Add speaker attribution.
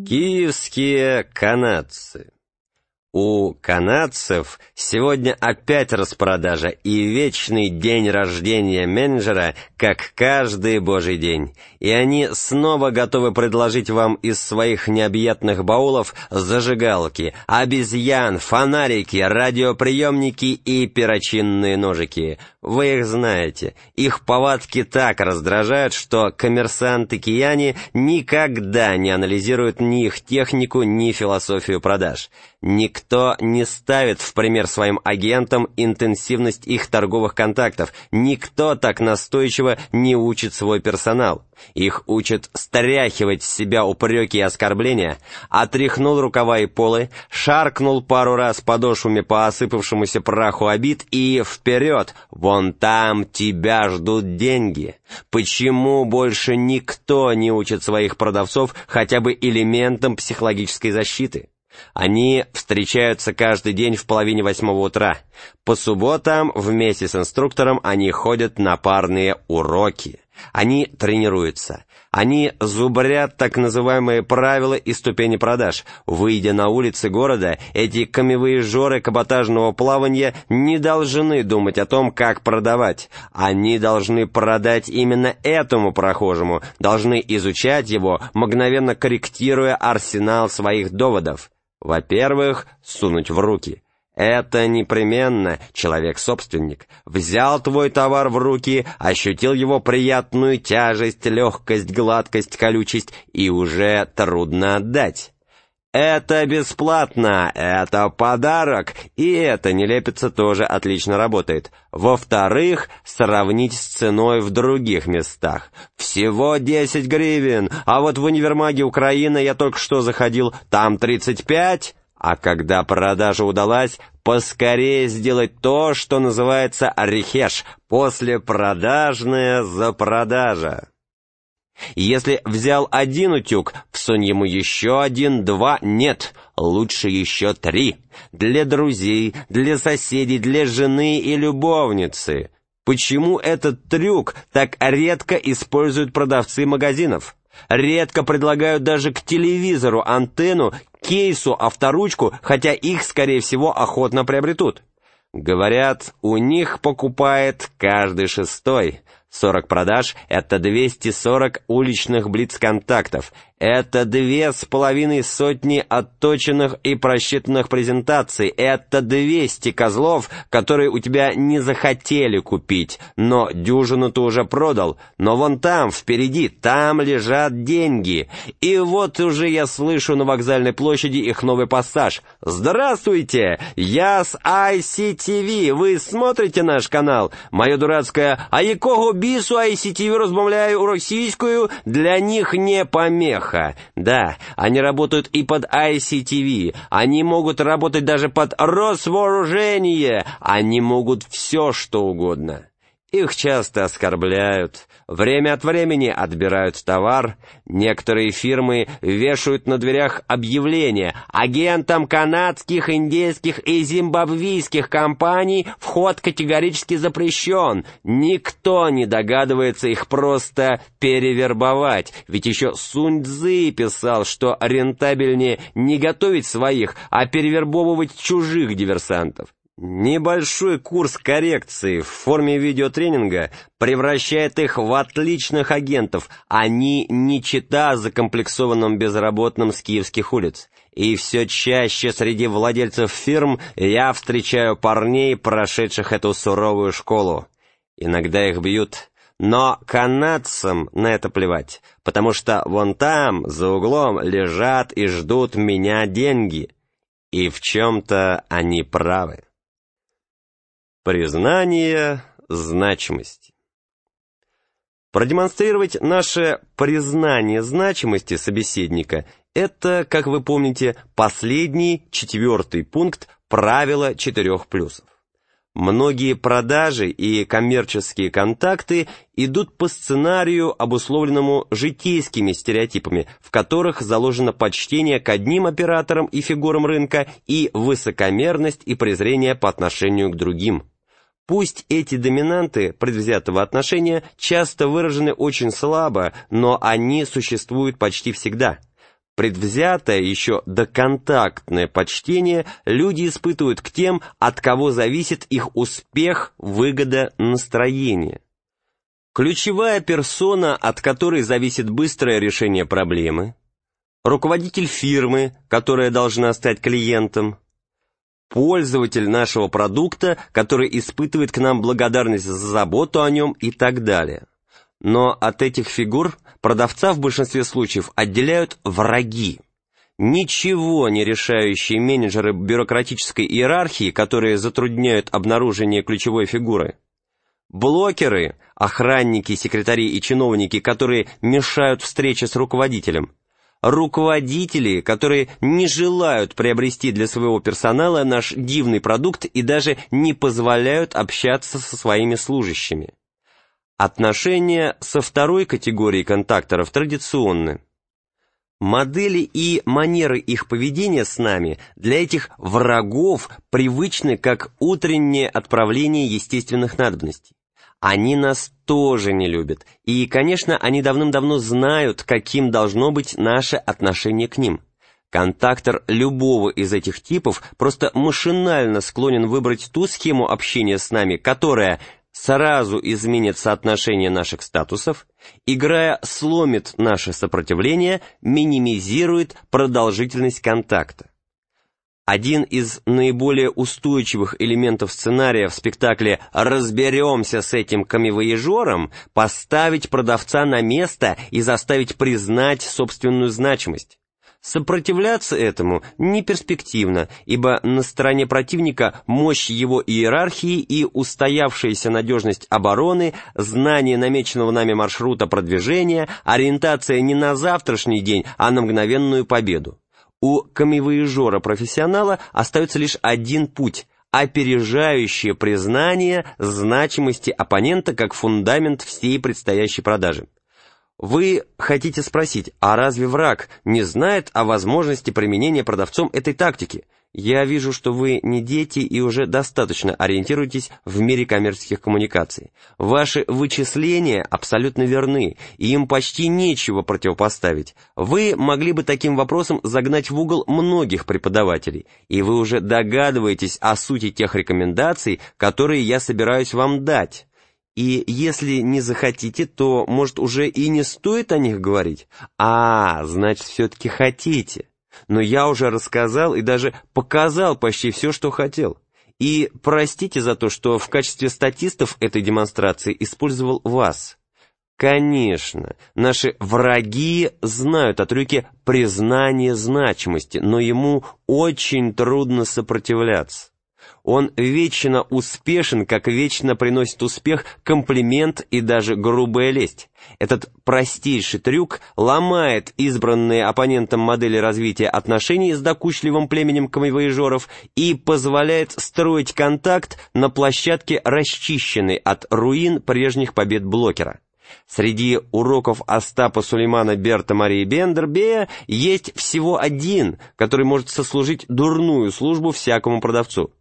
Speaker 1: Киевские канадцы. У канадцев сегодня опять распродажа и вечный день рождения менеджера, как каждый божий день. И они снова готовы предложить вам из своих необъятных баулов зажигалки, обезьян, фонарики, радиоприемники и перочинные ножики. Вы их знаете. Их повадки так раздражают, что коммерсанты-кияне никогда не анализируют ни их технику, ни философию продаж. Никто не ставит в пример своим агентам интенсивность их торговых контактов. Никто так настойчиво не учит свой персонал. Их учат стряхивать с себя упреки и оскорбления. Отряхнул рукава и полы, шаркнул пару раз подошвами по осыпавшемуся праху обид и вперед! Вон там тебя ждут деньги. Почему больше никто не учит своих продавцов хотя бы элементам психологической защиты? Они встречаются каждый день в 7:30 утра. По субботам вместе с инструктором они ходят на парные уроки. Они тренируются. Они зубрят так называемые правила и ступени продаж. Выйдя на улицы города, эти камевояжеры каботажного плавания не должны думать о том, как продавать. Они должны продать именно этому прохожему, должны изучать его, мгновенно корректируя арсенал своих доводов. Во-первых, сунуть в руки. Это непременно человек-собственник. Взял твой товар в руки, ощутил его приятную тяжесть, легкость, гладкость, колючесть, и уже трудно отдать. Это бесплатно, это подарок, и эта нелепица тоже отлично работает. Во-вторых, сравнить с ценой в других местах. Всего 10 гривен, а вот в универмаге Украины я только что заходил, там 35. А когда продажа удалась, поскорее сделать то, что называется рехеш, послепродажная запродажа. Если взял один утюг, всунь ему еще один, 2, нет, лучше еще 3. Для друзей, для соседей, для жены и любовницы. Почему этот трюк так редко используют продавцы магазинов? Редко предлагают даже к телевизору антенну, кейсу, авторучку, хотя их, скорее всего, охотно приобретут. Говорят, у них покупает каждый шестой. 40 продаж — это 240 уличных блиц-контактов. Это 2,5 сотни отточенных и просчитанных презентаций. Это 200 козлов, которые у тебя не захотели купить, но дюжину ты уже продал. Но вон там, впереди, там лежат деньги. И вот уже я слышу на вокзальной площади их новый пассаж. «Здравствуйте! Я с ICTV. Вы смотрите наш канал? Мое дурацкое «А якого бісу ICTV розмовляє російською» для них не помеха. Да, они работают и под ICTV, они могут работать даже под Росвооружение, они могут все, что угодно. Их часто оскорбляют, время от времени отбирают товар, некоторые фирмы вешают на дверях объявления: агентам канадских, индейских и зимбабвийских компаний вход категорически запрещен. Никто не догадывается их просто перевербовать, ведь еще Сунь Цзы писал, что рентабельнее не готовить своих, а перевербовывать чужих диверсантов. Небольшой курс коррекции в форме видеотренинга превращает их в отличных агентов. Они не чета закомплексованным безработным с киевских улиц. И все чаще среди владельцев фирм я встречаю парней, прошедших эту суровую школу. Иногда их бьют, но канадцам на это плевать, потому что вон там, за углом, лежат и ждут меня деньги. И в чем-то они правы. Признание значимости. Продемонстрировать наше признание значимости собеседника – это, как вы помните, последний, 4-й пункт правила 4 плюсов. Многие продажи и коммерческие контакты идут по сценарию, обусловленному житейскими стереотипами, в которых заложено почтение к одним операторам и фигурам рынка и высокомерность и презрение по отношению к другим. Пусть эти доминанты предвзятого отношения часто выражены очень слабо, но они существуют почти всегда. Предвзятое, еще доконтактное почтение люди испытывают к тем, от кого зависит их успех, выгода, настроение. Ключевая персона, от которой зависит быстрое решение проблемы, руководитель фирмы, которая должна стать клиентом, пользователь нашего продукта, который испытывает к нам благодарность за заботу о нем и так далее. Но от этих фигур продавца в большинстве случаев отделяют враги. Ничего не решающие менеджеры бюрократической иерархии, которые затрудняют обнаружение ключевой фигуры. Блокеры, охранники, секретари и чиновники, которые мешают встрече с руководителем. Руководители, которые не желают приобрести для своего персонала наш дивный продукт и даже не позволяют общаться со своими служащими. Отношения со второй категорией контакторов традиционны. Модели и манеры их поведения с нами для этих врагов привычны как утреннее отправление естественных надобностей. Они нас тоже не любят, и, конечно, они давным-давно знают, каким должно быть наше отношение к ним. Контактор любого из этих типов просто машинально склонен выбрать ту схему общения с нами, которая сразу изменит соотношение наших статусов, играя сломит наше сопротивление, минимизирует продолжительность контакта. Один из наиболее устойчивых элементов сценария в спектакле «Разберемся с этим камевояжером» — поставить продавца на место и заставить признать собственную значимость. Сопротивляться этому неперспективно, ибо на стороне противника мощь его иерархии и устоявшаяся надежность обороны, знание намеченного нами маршрута продвижения, ориентация не на завтрашний день, а на мгновенную победу. У камевояжера-профессионала остается лишь один путь – опережающее признание значимости оппонента как фундамент всей предстоящей продажи. Вы хотите спросить, а разве враг не знает о возможности применения продавцом этой тактики? Я вижу, что вы не дети и уже достаточно ориентируетесь в мире коммерческих коммуникаций. Ваши вычисления абсолютно верны, и им почти нечего противопоставить. Вы могли бы таким вопросом загнать в угол многих преподавателей, и вы уже догадываетесь о сути тех рекомендаций, которые я собираюсь вам дать. И если не захотите, то, может, уже и не стоит о них говорить? Значит, все-таки хотите. Но я уже рассказал и даже показал почти все, что хотел. И простите за то, что в качестве статистов этой демонстрации использовал вас. Конечно, наши враги знают о трюке признания значимости, но ему очень трудно сопротивляться. Он вечно успешен, как вечно приносит успех комплимент и даже грубая лесть. Этот простейший трюк ломает избранные оппонентом модели развития отношений с докучливым племенем камевояжеров и позволяет строить контакт на площадке, расчищенной от руин прежних побед блокера. Среди уроков Остапа Сулеймана Берта Марии Бендербея есть всего один, который может сослужить дурную службу всякому продавцу.